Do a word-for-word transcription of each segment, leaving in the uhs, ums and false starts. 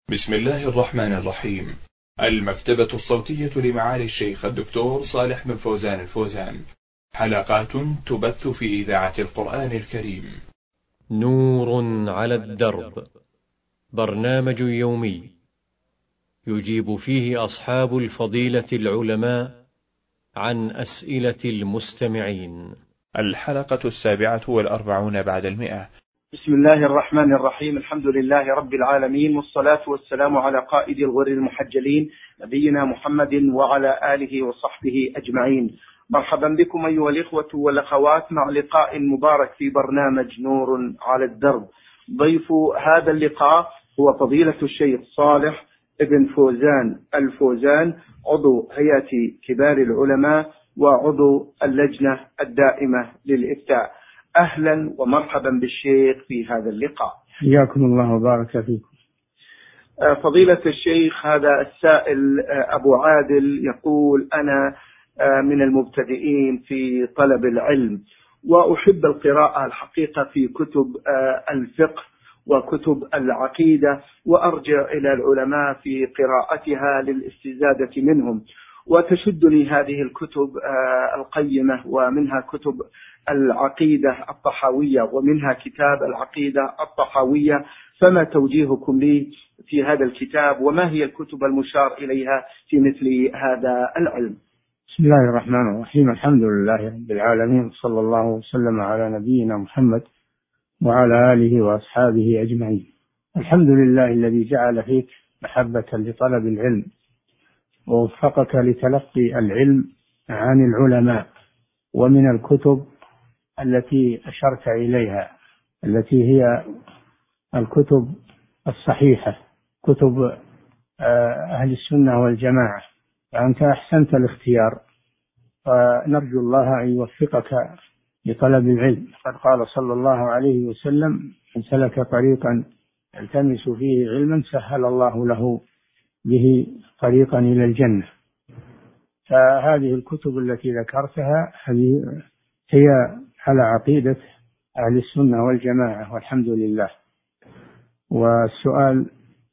بسم الله الرحمن الرحيم. المكتبة الصوتية لمعالي الشيخ الدكتور صالح بن فوزان الفوزان، حلقات تبث في إذاعة القرآن الكريم. نور على الدرب، برنامج يومي يجيب فيه أصحاب الفضيلة العلماء عن أسئلة المستمعين. الحلقة السابعة والأربعون بعد المئة. بسم الله الرحمن الرحيم. الحمد لله رب العالمين، والصلاة والسلام على قائد الغر المحجلين نبينا محمد وعلى آله وصحبه أجمعين. مرحبا بكم أيها الإخوة والأخوات مع لقاء مبارك في برنامج نور على الدرب. ضيف هذا اللقاء هو فضيلة الشيخ صالح ابن فوزان الفوزان، عضو هيئة كبار العلماء وعضو اللجنة الدائمة للإفتاء. أهلا ومرحبا بالشيخ في هذا اللقاء. حياكم الله وبارك فيكم. فضيلة الشيخ، هذا السائل أبو عادل يقول: أنا من المبتدئين في طلب العلم، وأحب القراءة الحقيقة في كتب الفقه وكتب العقيدة، وأرجع إلى العلماء في قراءتها للاستزادة منهم، وتشدني هذه الكتب القيمة، ومنها كتب العقيدة الطحاوية ومنها كتاب العقيدة الطحاوية. فما توجيهكم لي في هذا الكتاب، وما هي الكتب المشار إليها في مثل هذا العلم؟ بسم الله الرحمن الرحيم. الحمد لله رب العالمين، صلى الله وسلم على نبينا محمد وعلى آله وأصحابه أجمعين. الحمد لله الذي جعل فيك محبة لطلب العلم ووفقك لتلقي العلم عن العلماء ومن الكتب التي أشرت إليها، التي هي الكتب الصحيحة، كتب أهل السنة والجماعة. فأنت أحسنت الاختيار، ونرجو الله أن يوفقك لطلب العلم. قد قال صلى الله عليه وسلم: من سلك طريقا يلتمس فيه علما سهل الله له به طريقا إلى الجنة. فهذه الكتب التي ذكرتها هذه هي على عقيدة أهل السنة والجماعة، والحمد لله. والسؤال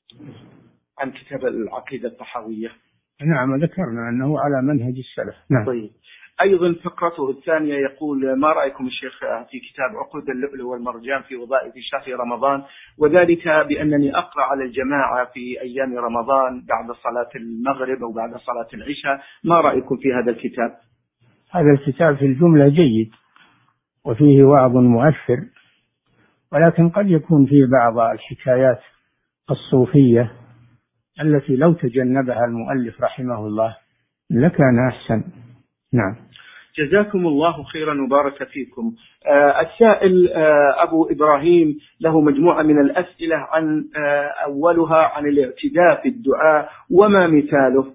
عن كتاب العقيدة الطحاوية. نعم، ذكرنا أنه على منهج السلف. نعم. طيب. أيضا فقرته الثانية يقول: ما رأيكم الشيخ في كتاب عقود اللؤلؤ والمرجان في وظائف شهر رمضان، وذلك بأنني أقرأ على الجماعة في أيام رمضان بعد صلاة المغرب أو بعد صلاة العشاء. ما رأيكم في هذا الكتاب؟ هذا الكتاب في الجملة جيد وفيه وعظ مؤثر، ولكن قد يكون فيه بعض الحكايات الصوفية التي لو تجنبها المؤلف رحمه الله لكان أحسن. نعم. جزاكم الله خيرا وبارك فيكم. آه السائل آه أبو إبراهيم له مجموعة من الأسئلة، عن آه أولها عن الاعتداء في الدعاء، وما مثاله؟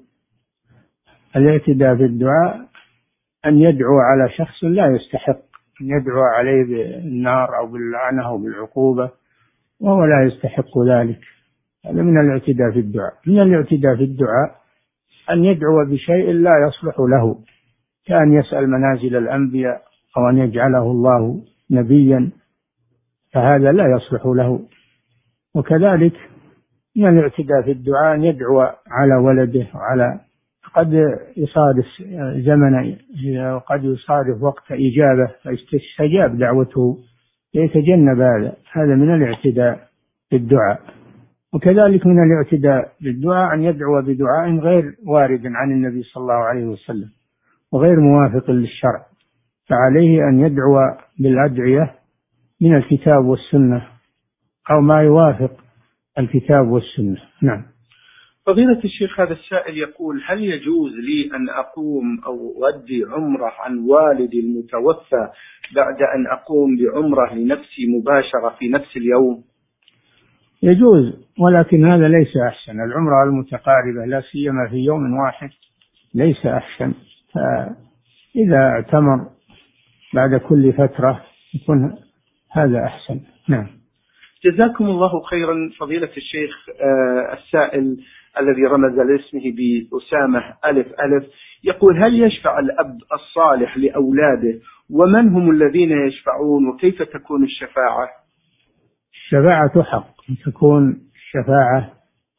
الاعتداء في الدعاء أن يدعو على شخص لا يستحق، أن يدعو عليه بالنار أو باللعنة أو بالعقوبة وهو لا يستحق ذلك. هذا من الاعتداء في الدعاء. من الاعتداء في الدعاء أن يدعو بشيء لا يصلح له، كأن يسأل منازل الأنبياء أو أن يجعله الله نبيا، فهذا لا يصلح له. وكذلك من الاعتداء في الدعاء أن يدعو على ولده، وعلى قد يصادف زمن وقد يصادف وقت إجابة فيستجاب دعوته، يتجنب هذا. هذا من الاعتداء في الدعاء. وكذلك من الاعتداء في الدعاء أن يدعو بدعاء غير وارد عن النبي صلى الله عليه وسلم وغير موافق للشرع، فعليه أن يدعو بالأدعية من الكتاب والسنة أو ما يوافق الكتاب والسنة. نعم. فضيلة الشيخ، هذا السائل يقول: هل يجوز لي أن أقوم أو أؤدي عمرة عن والدي المتوفى بعد أن أقوم بعمرة لنفسي مباشرة في نفس اليوم؟ يجوز، ولكن هذا ليس أحسن. العمرة المتقاربة لا سيما في يوم واحد ليس أحسن، فإذا اعتمر بعد كل فترة يكون هذا أحسن. نعم. جزاكم الله خيرا فضيلة الشيخ. آه السائل الذي رمز لاسمه بأسامة ألف ألف يقول: هل يشفع الأب الصالح لأولاده، ومن هم الذين يشفعون، وكيف تكون الشفاعة؟ الشفاعة حق، تكون الشفاعة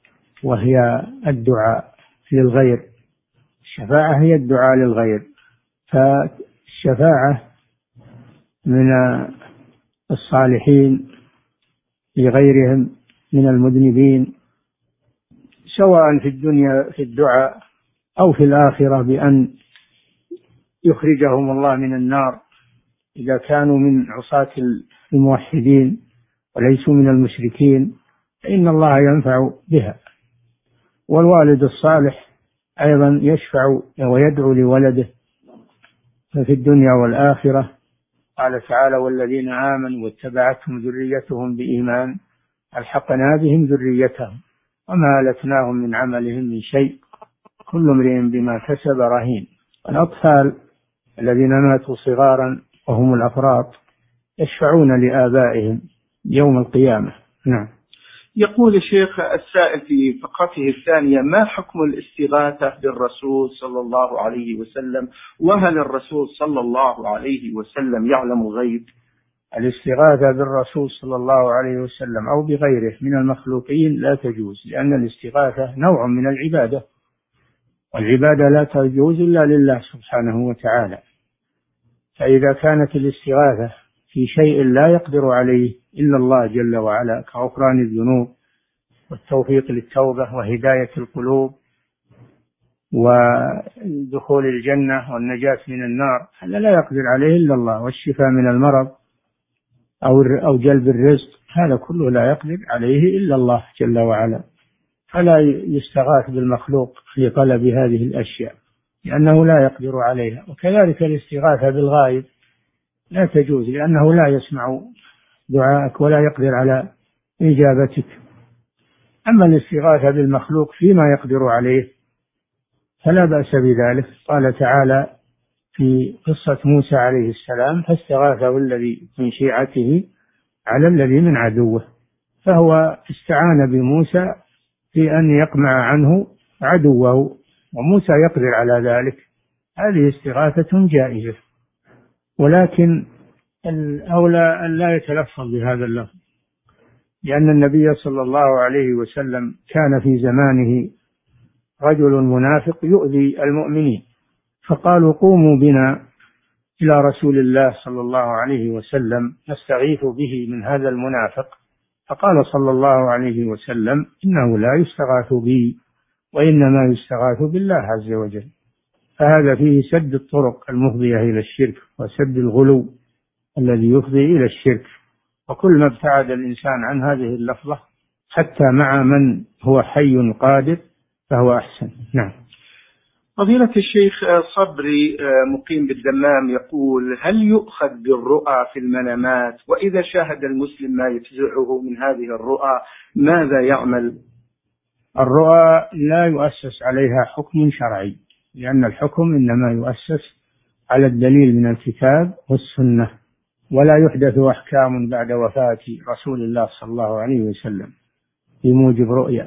وهي الدعاء للغير. الشفاعة هي الدعاء للغير، فالشفاعة من الصالحين لغيرهم من المذنبين، سواء في الدنيا في الدعاء أو في الآخرة بأن يخرجهم الله من النار إذا كانوا من عصاة الموحدين وليسوا من المشركين، فإن الله ينفع بها. والوالد الصالح أيضا يشفع ويدعو لولده في الدنيا والآخرة. قال تعالى: والذين آمنوا واتبعتهم ذريتهم بإيمان ألحقنا بهم ذريتهم وما ألتناهم من عملهم من شيء كل امرئ بما كسب رهين. الأطفال الذين ماتوا صغارا وهم الأفراط يشفعون لآبائهم يوم القيامة. نعم. يقول الشيخ السائل في فقرته الثانية: ما حكم الاستغاثة بالرسول صلى الله عليه وسلم؟ وهل الرسول صلى الله عليه وسلم يعلم الغيب؟ الاستغاثة بالرسول صلى الله عليه وسلم أو بغيره من المخلوقين لا تجوز، لأن الاستغاثة نوع من العبادة، والعبادة لا تجوز إلا لله سبحانه وتعالى. فإذا كانت الاستغاثة في شيء لا يقدر عليه إلا الله جل وعلا كغفران الذنوب والتوفيق للتوبة وهداية القلوب ودخول الجنة والنجاة من النار، هذا لا يقدر عليه إلا الله، والشفاء من المرض أو أو جلب الرزق، هذا كله لا يقدر عليه إلا الله جل وعلا، فلا يستغاث بالمخلوق لطلب هذه الأشياء لأنه لا يقدر عليها. وكذلك الاستغاثة بالغائب لا تجوز، لأنه لا يسمع دعاءك ولا يقدر على إجابتك. أما الاستغاثة بالمخلوق فيما يقدر عليه فلا بأس بذلك. قال تعالى في قصة موسى عليه السلام: فاستغاثه الذي من شيعته على الذي من عدوه، فهو استعان بموسى في أن يقمع عنه عدوه، وموسى يقدر على ذلك. هذه استغاثة جائزة، ولكن الأولى أن لا يتلفظ بهذا اللفظ، لأن النبي صلى الله عليه وسلم كان في زمانه رجل منافق يؤذي المؤمنين، فقالوا: قوموا بنا إلى رسول الله صلى الله عليه وسلم نستغيث به من هذا المنافق. فقال صلى الله عليه وسلم: إنه لا يستغاث بي وإنما يستغاث بالله عز وجل. فهذا فيه سد الطرق المفضية إلى الشرك وسد الغلو الذي يفضي إلى الشرك. وكل ما ابتعد الإنسان عن هذه اللفظة حتى مع من هو حي قادر فهو أحسن. نعم. فضيلة الشيخ صبري مقيم بالدمام يقول: هل يؤخذ بالرؤى في المنامات؟ وإذا شاهد المسلم ما يفزعه من هذه الرؤى ماذا يعمل؟ الرؤى لا يؤسس عليها حكم شرعي، لأن الحكم إنما يؤسس على الدليل من الكتاب والسنة، ولا يحدث أحكام بعد وفاة رسول الله صلى الله عليه وسلم بموجب رؤيا.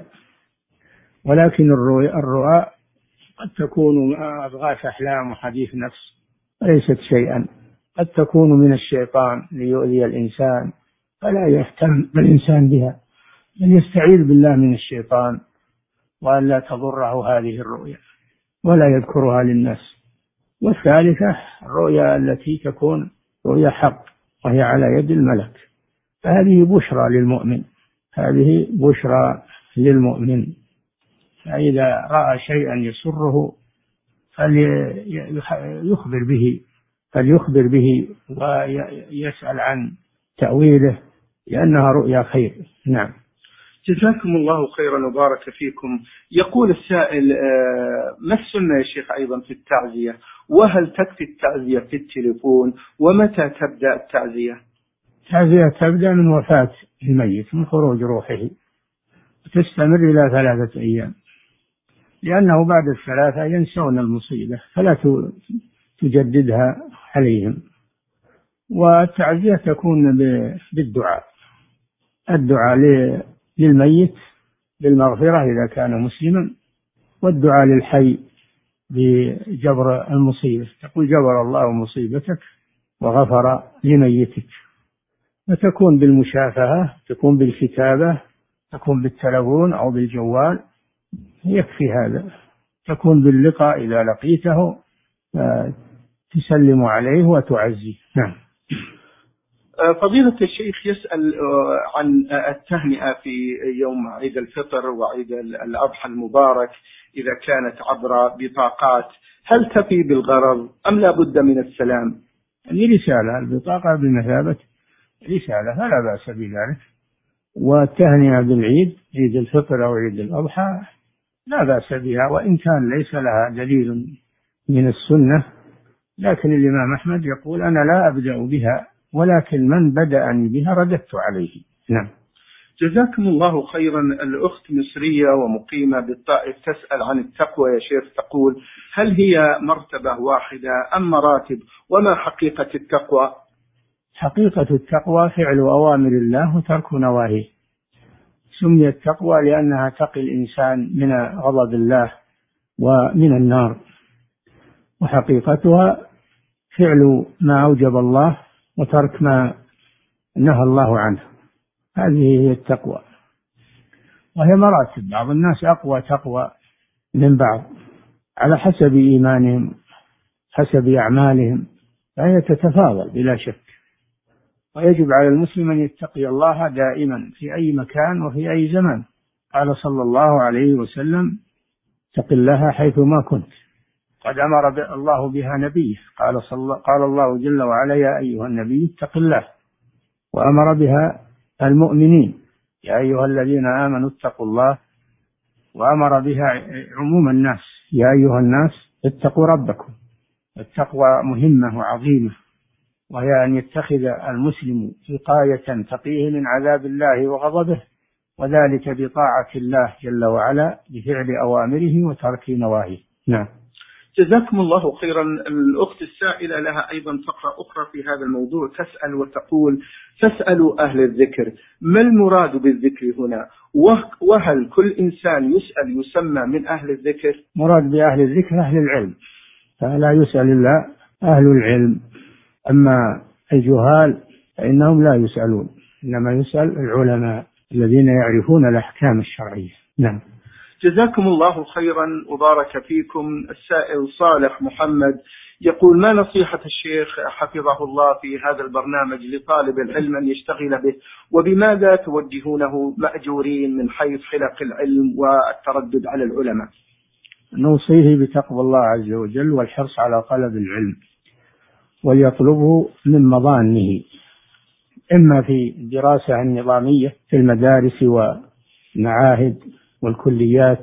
ولكن الرؤى قد تكون أضغاث أحلام وحديث نفس، ليست شيئا. قد تكون من الشيطان ليؤذي الإنسان، فلا يهتم الإنسان بها، بل يستعيذ بالله من الشيطان وأن لا تضره هذه الرؤيا ولا يذكرها للناس. والثالثة الرؤيا التي تكون رؤيا حق وهي على يد الملك، فهذه بشرى للمؤمن، هذه بشرى للمؤمن. فإذا رأى شيئا يسره فليخبر به فليخبر به ويسأل عن تأويله، لأنها رؤيا خير. نعم. جزاكم الله خيرا وبارك فيكم. يقول السائل: ما السنة يا شيخ أيضا في التعزية؟ وهل تكفي التعزية في التليفون؟ ومتى تبدأ التعزية؟ التعزية تبدأ من وفاة الميت، من خروج روحه، وتستمر إلى ثلاثة أيام، لأنه بعد الثلاثة ينسون المصيبة فلا تجددها عليهم. والتعزية تكون بالدعاء، الدعاء للميت بالمغفرة إذا كان مسلما، والدعاء للحي بجبر المصيبة، تقول: جبر الله مصيبتك وغفر لميتك. وتكون بالمشافهة، تكون بالكتابة، تكون بالتلفون أو بالجوال، يكفي هذا، تكون باللقاء إذا لقيته تسلم عليه وتعزيه. نعم. فضيلة الشيخ يسأل عن التهنئة في يوم عيد الفطر وعيد الأضحى المبارك إذا كانت عبر بطاقات، هل تفي بالغرض أم لا بد من السلام؟ هذه رسالة، البطاقة بمثابة رسالة فلا بأس بذلك، والتهنئة بالعيد عيد الفطر أو عيد الأضحى لا بأس بها، وإن كان ليس لها دليل من السنة، لكن الإمام أحمد يقول أنا لا أبدأ بها، ولكن من بدأني بها رددت عليه. نعم. جزاكم الله خيرا. الأخت مصرية ومقيمة بالطائف تسأل عن التقوى يا شيخ، تقول هل هي مرتبة واحدة أم مراتب، وما حقيقة التقوى؟ حقيقة التقوى فعل أوامر الله وترك نواهيه، سميت تقوى لأنها تقي الإنسان من غضب الله ومن النار، وحقيقتها فعل ما أوجب الله وترك ما نهى الله عنه، هذه هي التقوى. وهي مراتب، بعض الناس أقوى تقوى من بعض على حسب إيمانهم حسب أعمالهم، فهي تتفاضل بلا شك، ويجب على المسلم أن يتقي الله دائما في أي مكان وفي أي زمان. قال صلى الله عليه وسلم اتق الله حيثما كنت، قد أمر الله بها نبيه، قال, صلى قال الله جل وعلا يا أيها النبي اتق الله، وأمر بها المؤمنين يا أيها الذين آمنوا اتقوا الله، وأمر بها عموم الناس يا أيها الناس اتقوا ربكم. التقوى مهمة وعظيمة، وهي أن يتخذ المسلم وقاية تقيه من عذاب الله وغضبه، وذلك بطاعة الله جل وعلا بفعل أوامره وترك نواهيه. نعم. جزاكم الله خيرا. الأخت السائلة لها أيضا فقرة أخرى في هذا الموضوع، تسأل وتقول فاسألوا أهل الذكر، ما المراد بالذكر هنا؟ وهل كل إنسان يسأل يسمى من أهل الذكر؟ مراد بأهل الذكر أهل العلم، فلا يسأل إلا أهل العلم، أما الجهال فإنهم لا يسألون، إنما يسأل العلماء الذين يعرفون الأحكام الشرعية. نعم. جزاكم الله خيرا وبارك فيكم. السائل صالح محمد يقول ما نصيحة الشيخ حفظه الله في هذا البرنامج لطالب العلم أن يشتغل به، وبماذا توجهونه مأجورين من حيث حلق العلم والتردد على العلماء؟ نوصيه بتقوى الله عز وجل والحرص على طلب العلم، وليطلبه من مظانه، إما في الدراسة النظامية في المدارس والمعاهد والكليات،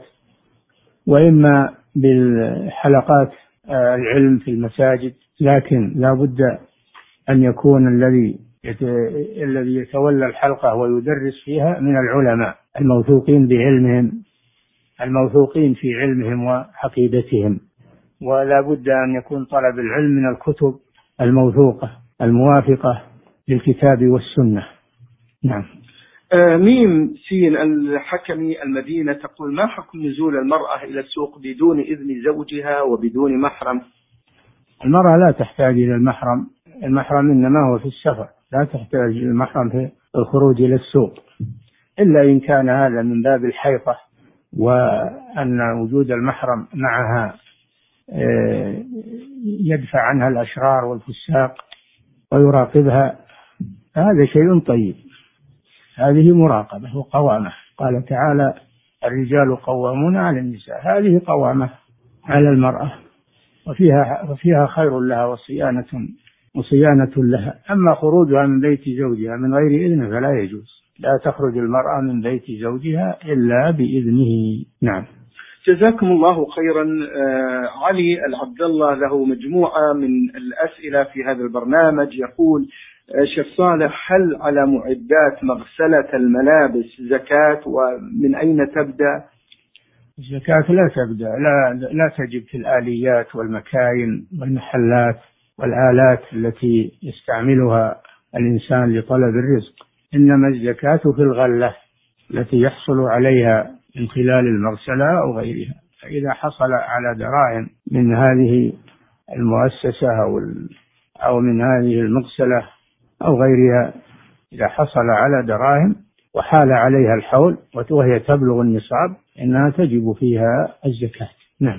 وإما بالحلقات العلم في المساجد، لكن لا بد أن يكون الذي الذي يتولى الحلقة ويدرس فيها من العلماء الموثوقين بعلمهم، الموثوقين في علمهم وعقيدتهم، ولا بد أن يكون طلب العلم من الكتب الموثوقة الموافقة للكتاب والسنة. نعم. ميم سين الحكمي المدينة تقول ما حكم نزول المرأة إلى السوق بدون إذن زوجها وبدون محرم؟ المرأة لا تحتاج إلى المحرم، المحرم إنما هو في السفر، لا تحتاج إلى المحرم في الخروج إلى السوق، إلا إن كان هذا من باب الحيطة، وأن وجود المحرم معها يدفع عنها الأشرار والفساق ويراقبها، هذا شيء طيب، هذه مراقبة وقوامة. قال تعالى الرجال قوامون على النساء، هذه قوامة على المرأة، وفيها وفيها خير لها وصيانة وصيانة لها. أما خروجها من بيت زوجها من غير إذن فلا يجوز، لا تخرج المرأة من بيت زوجها إلا بإذنه. نعم. جزاكم الله خيرا. آه علي العبد الله له مجموعة من الأسئلة في هذا البرنامج، يقول آه شيخ صالح هل على معدات مغسلة الملابس زكاة، ومن أين تبدأ؟ الزكاة لا تبدأ لا, لا تجب في الآليات والمكاين والمحلات والآلات التي يستعملها الإنسان لطلب الرزق، إنما الزكاة في الغلة التي يحصل عليها من خلال المغسلة أو غيرها. فإذا حصل على دراهم من هذه المؤسسة أو أو من هذه المغسلة أو غيرها، إذا حصل على دراهم وحال عليها الحول وهي تبلغ النصاب إنها تجب فيها الزكاة. نعم.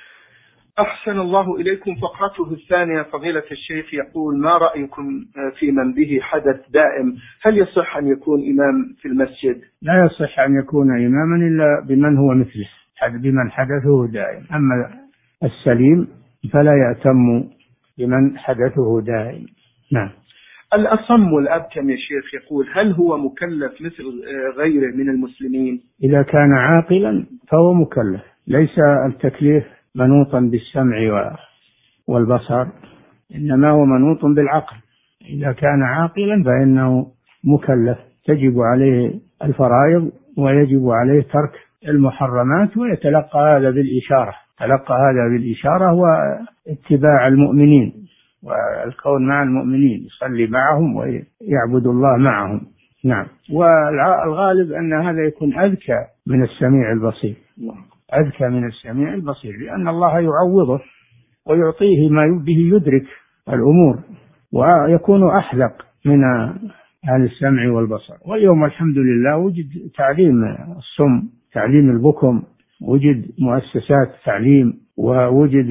أحسن الله إليكم. فقرته الثانية فضيلة الشيخ يقول: ما رأيكم في من به حدث دائم؟ هل يصح أن يكون إمام في المسجد؟ لا يصح أن يكون إماما إلا بمن هو مثله، بمن حدثه دائم. أما السليم فلا يأتم بمن حدثه دائم. نعم. الأصم والأبكم يا شيخ يقول: هل هو مكلف مثل غيره من المسلمين؟ إذا كان عاقلا فهو مكلف، ليس التكليف منوطا بالسمع والبصر، إنما هو منوط بالعقل. إذا كان عاقلا فإنه مكلف، تجب عليه الفرائض ويجب عليه ترك المحرمات، ويتلقى هذا بالإشارة. تلقى هذا بالإشارة واتباع المؤمنين والكون مع المؤمنين، يصلي معهم ويعبد الله معهم. نعم. والغالب أن هذا يكون أذكى من السميع البصير، أذكى من السميع البصير، لأن الله يعوضه ويعطيه ما به يدرك الأمور، ويكون أحذق من أهل السمع والبصر. واليوم الحمد لله وجد تعليم الصم، تعليم البكم، وجد مؤسسات تعليم، ووجد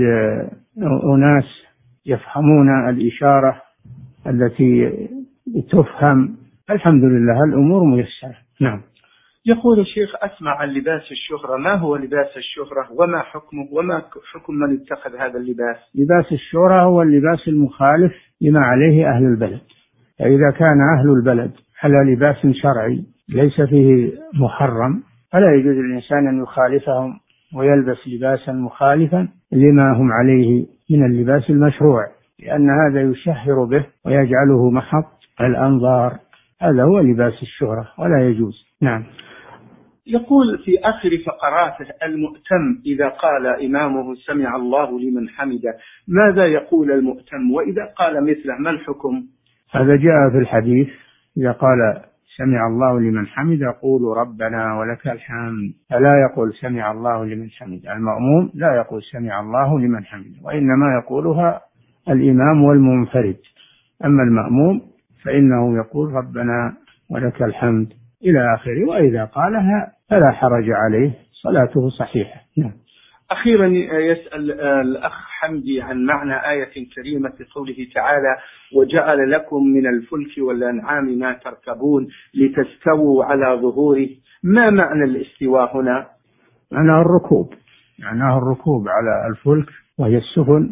أناس يفهمون الإشارة التي تفهم. الحمد لله الأمور ميسرة. نعم. يقول الشيخ: أسمع عن لباس الشهرة، ما هو لباس الشهرة وما حكمه وما حكم من اتخذ هذا اللباس؟ لباس الشهرة هو اللباس المخالف لما عليه أهل البلد. فإذا كان أهل البلد على لباس شرعي ليس فيه محرم، فلا يجوز للإنسان أن يخالفهم ويلبس لباسا مخالفا لما هم عليه من اللباس المشروع، لأن هذا يشهر به ويجعله محط الأنظار. هذا هو لباس الشهرة ولا يجوز. نعم. يقول في آخر فقراته: المؤتم إذا قال إمامه سمع الله لمن حمده ماذا يقول المؤتم؟ وإذا قال مثله ما الحكم؟ هذا جاء في الحديث: إذا قال سمع الله لمن حمده قولوا ربنا ولك الحمد، فلا يقول سمع الله لمن حمده. المأموم لا يقول سمع الله لمن حمده، وإنما يقولها الإمام والمنفرد. أما المأموم فإنه يقول ربنا ولك الحمد إلى آخره، وإذا قالها فلا حرج عليه، صلاته صحيحة. نعم. أخيرا يسأل الأخ حمدي عن معنى آية كريمة في قوله تعالى: وجعل لكم من الفلك والأنعام ما تركبون لتستووا على ظهوره. ما معنى الاستواء هنا؟ معناه الركوب، معناه الركوب على الفلك وهي السفن،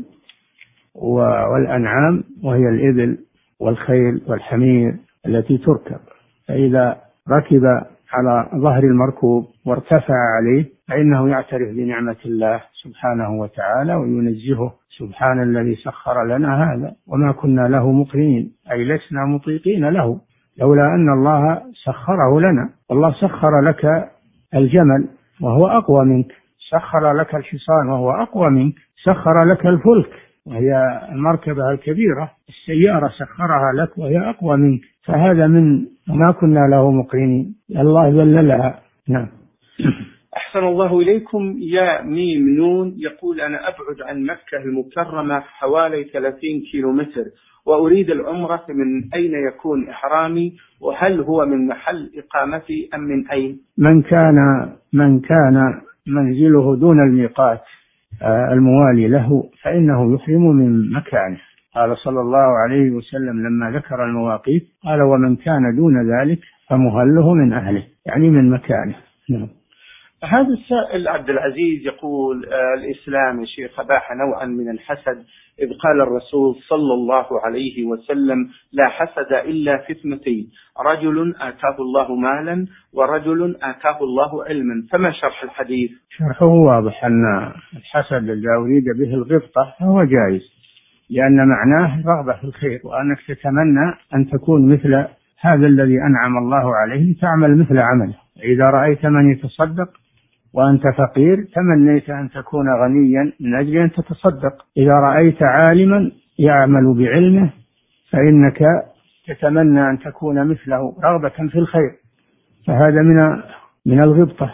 والأنعام وهي الإبل والخيل والحمير التي تركب. فإذا ركب على ظهر المركوب وارتفع عليه فإنه يعترف بنعمة الله سبحانه وتعالى وينزهه: سبحان الذي سخر لنا هذا وما كنا له مقرنين، أي لسنا مطيقين له لولا أن الله سخره لنا. والله سخر لك الجمل وهو أقوى منك، سخر لك الحصان وهو أقوى منك، سخر لك الفلك وهي المركبة الكبيرة، السيارة سخرها لك وهي أقوى منك، فهذا من ما كنا له مقرنين، الله ذللها. نعم. أحسن الله إليكم. يا ميم نون يقول: أنا أبعد عن مكة المكرمة حوالي ثلاثين كيلو متر وأريد العمرة، من أين يكون إحرامي؟ وهل هو من محل إقامتي أم من أين؟ من كان من كان منزله دون الميقات الموالي له فإنه يحرم من مكانه. قال صلى الله عليه وسلم لما ذكر المواقيت قال: ومن كان دون ذلك فمهله من أهله، يعني من مكانه. نعم. هذا السائل عبد العزيز يقول: آه الإسلام يا شيخ أباح نوعا من الحسد، إذ قال الرسول صلى الله عليه وسلم: لا حسد إلا في اثنتين، رجل آتاه الله مالا ورجل آتاه الله علما. فما شرح الحديث؟ شرحه واضح أن الحسد إذا أريد به الغبطة فهو جائز، لأن معناه رغبة في الخير، وأنك تتمنى أن تكون مثل هذا الذي أنعم الله عليه، تعمل مثل عمله. إذا رأيت من يتصدق وأنت فقير تمنيت أن تكون غنيا من أجل أن تتصدق. إذا رأيت عالما يعمل بعلمه فإنك تتمنى أن تكون مثله رغبة في الخير، فهذا من من الغبطة،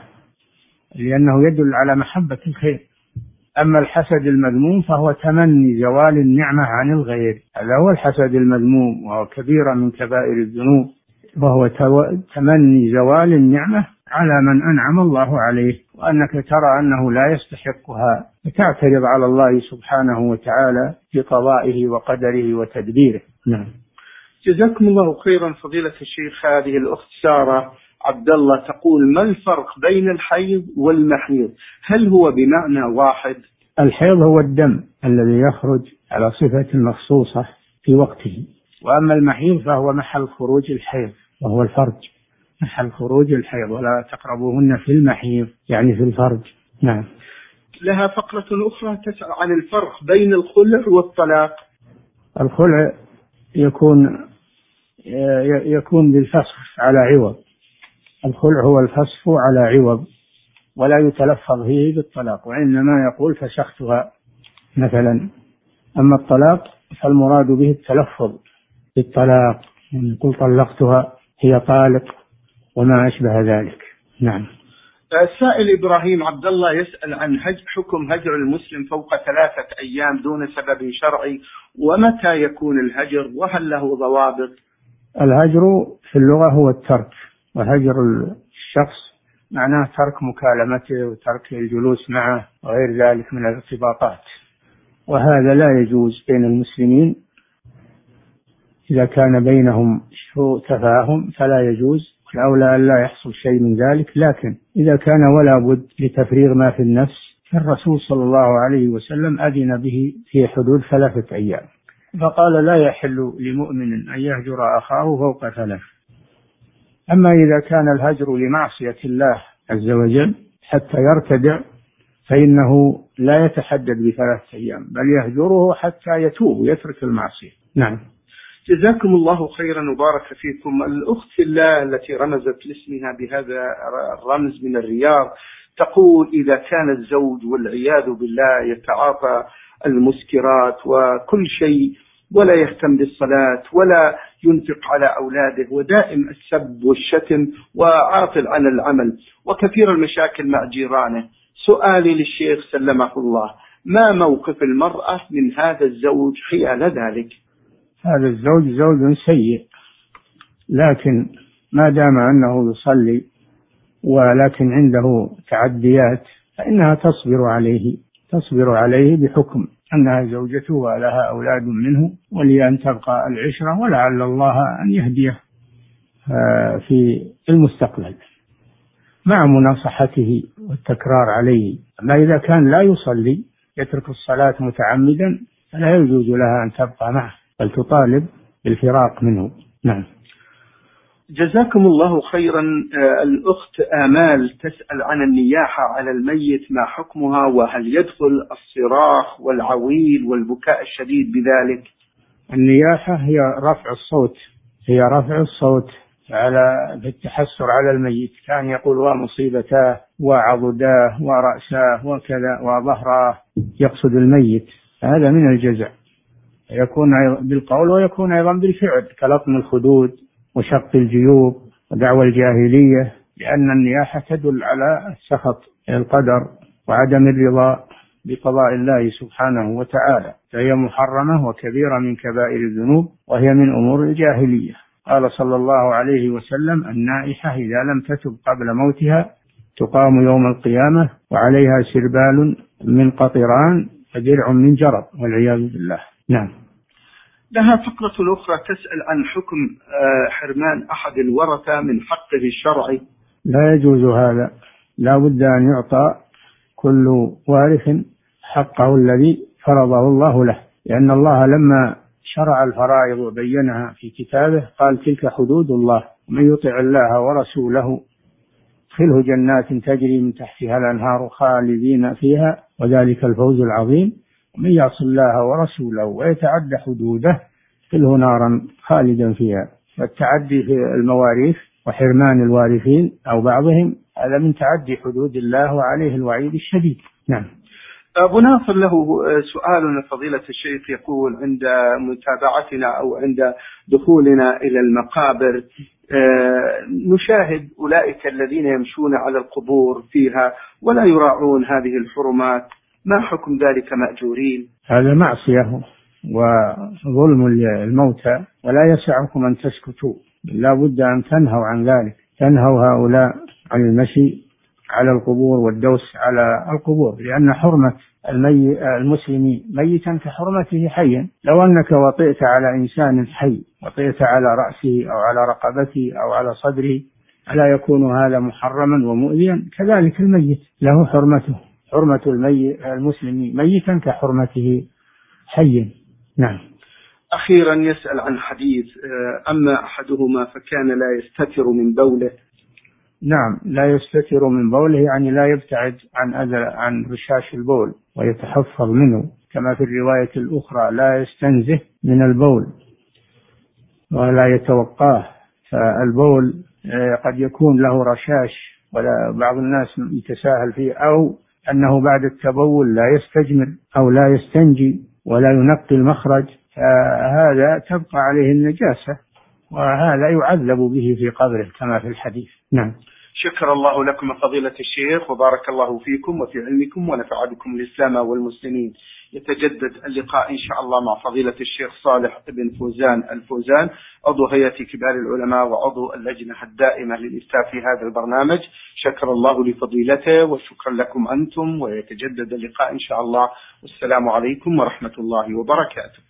لأنه يدل على محبة الخير. أما الحسد المذموم فهو تمني زوال النعمة عن الغير، هذا هو الحسد المذموم، وهو كبيرة من كبائر الذنوب، وهو تمني زوال النعمة على من أنعم الله عليه، وأنك ترى أنه لا يستحقها، فتعترض على الله سبحانه وتعالى بقضائه وقدره وتدبيره. نعم. جزاكم الله خيرا فضيلة الشيخ. هذه الأخت سارة عبد الله تقول: ما الفرق بين الحيض والمحيض؟ هل هو بمعنى واحد؟ الحيض هو الدم الذي يخرج على صفة مخصوصة في وقته، وأما المحيض فهو محل خروج الحيض وهو الفرج، محل خروج الحيض، ولا تقربوهن في المحيض يعني في الفرج. نعم. لها فقرة أخرى تسأل عن الفرق بين الخلع والطلاق. الخلع يكون يكون بالفسخ على عوض، الخلع هو الفسخ على عوض، ولا يتلفظ فيه بالطلاق، وإنما يقول فسختها مثلا. أما الطلاق فالمراد به التلفظ بالطلاق، يقول طلقتها، هي طالق، وما أشبه ذلك. نعم. السائل إبراهيم عبد الله يسأل عن هج حكم هجر المسلم فوق ثلاثة أيام دون سبب شرعي، ومتى يكون الهجر، وهل له ضوابط؟ الهجر في اللغة هو الترك، وهجر الشخص معناه ترك مكالمته وترك الجلوس معه وغير ذلك من الارتباطات، وهذا لا يجوز بين المسلمين. إذا كان بينهم سوء تفاهم فلا يجوز، الأولى أن لا يحصل شيء من ذلك. لكن إذا كان ولا بد لتفريغ ما في النفس فالرسول صلى الله عليه وسلم أذن به في حدود ثلاثة أيام، فقال: لا يحل لمؤمن أن يهجر أخاه فوق ثلاث. أما إذا كان الهجر لمعصية الله عز وجل حتى يرتدع فإنه لا يتحدد بثلاثة أيام، بل يهجره حتى يتوب ويترك المعصية. نعم. جزاكم الله خيرا وبارك فيكم. الأخت في الله التي رمزت لاسمها بهذا الرمز من الرياض تقول: إذا كان الزوج والعياذ بالله يتعاطى المسكرات وكل شيء ولا يهتم بالصلاة ولا ينفق على أولاده ودائم السب والشتم وعاطل عن العمل وكثير المشاكل مع جيرانه، سؤالي للشيخ سلمه الله: ما موقف المرأة من هذا الزوج حيال ذلك؟ هذا الزوج زوج سيء، لكن ما دام أنه يصلي ولكن عنده تعديات فإنها تصبر عليه، تصبر عليه بحكم أنها زوجته ولها أولاد منه، ولي أن تبقى العشرة، ولعل الله أن يهديه في المستقبل مع مناصحته والتكرار عليه. أما إذا كان لا يصلي يترك الصلاة متعمدا فلا يجوز لها أن تبقى معه، بل تطالب بالفراق منه. نعم. جزاكم الله خيرا. الأخت آمال تسأل عن النياحة على الميت، ما حكمها، وهل يدخل الصراخ والعويل والبكاء الشديد بذلك؟ النياحة هي رفع الصوت، هي رفع الصوت على بالتحسر على الميت، كان يقول: ومصيبتاه وعضداه ورأساه وكذا وظهراه، يقصد الميت، هذا من الجزع، يكون بالقول ويكون أيضا بالفعل كلطم الخدود وشق الجيوب ودعوى الجاهلية، لأن النياحة تدل على السخط القدر وعدم الرضا بقضاء الله سبحانه وتعالى، فهي محرمة وكبيرة من كبائر الذنوب، وهي من أمور الجاهلية. قال صلى الله عليه وسلم: النائحة إذا لم تتب قبل موتها تقام يوم القيامة وعليها سربال من قطران ودرع من جرب، والعياذ بالله. نعم. لها فقرة أخرى تسأل عن حكم حرمان أحد الورثة من حقه الشرعي. لا يجوز هذا، لا بد أن يعطى كل وارث حقه الذي فرضه الله له، لأن الله لما شرع الفرائض وبينها في كتابه قال: تلك حدود الله، ومن يطع الله ورسوله يدخله جنات تجري من تحتها الأنهار خالدين فيها وذلك الفوز العظيم، ومن يعص الله ورسوله ويتعدى حدوده يدخله نارا خالدا فيها. والتعدي في المواريث وحرمان الوارثين أو بعضهم هذا من تعدي حدود الله وعليه الوعيد الشديد. نعم. أبو ناصر له سؤال فضيلة الشيخ، يقول: عند متابعتنا أو عند دخولنا إلى المقابر نشاهد أولئك الذين يمشون على القبور فيها ولا يراعون هذه الحرمات، ما حكم ذلك مأجورين؟ هذا معصية وظلم الموتى، ولا يسعكم أن تسكتوا، لا بد أن تنهوا عن ذلك، تنهوا هؤلاء عن المشي على القبور والدوس على القبور، لأن حرمة المي المسلم ميتا كحرمته حيا. لو أنك وطئت على إنسان حي، وطئت على رأسه أو على رقبته أو على صدره، ألا يكون هذا محرما ومؤذيا؟ كذلك الميت له حرمته، حرمة المي المسلم ميتا كحرمته حيا. نعم. أخيرا يسأل عن حديث أما أحدهما فكان لا يستتر من بوله. نعم، لا يستتر من بوله يعني لا يبتعد عن أذى عن رشاش البول ويتحفظ منه، كما في الرواية الأخرى لا يستنزه من البول ولا يتوقاه. فالبول قد يكون له رشاش ولا بعض الناس يتساهل فيه، أو أنه بعد التبول لا يستجمر أو لا يستنجي ولا ينقي المخرج، فهذا تبقى عليه النجاسة، وهذا يعذب به في قبره كما في الحديث. نعم. شكر الله لكم فضيلة الشيخ، وبارك الله فيكم وفي علمكم ونفع بكم الإسلام والمسلمين. يتجدد اللقاء إن شاء الله مع فضيلة الشيخ صالح بن فوزان الفوزان، عضو هيئة كبار العلماء وعضو اللجنة الدائمة للإفتاء في هذا البرنامج. شكر الله لفضيلته وشكرا لكم أنتم، ويتجدد اللقاء إن شاء الله. والسلام عليكم ورحمة الله وبركاته.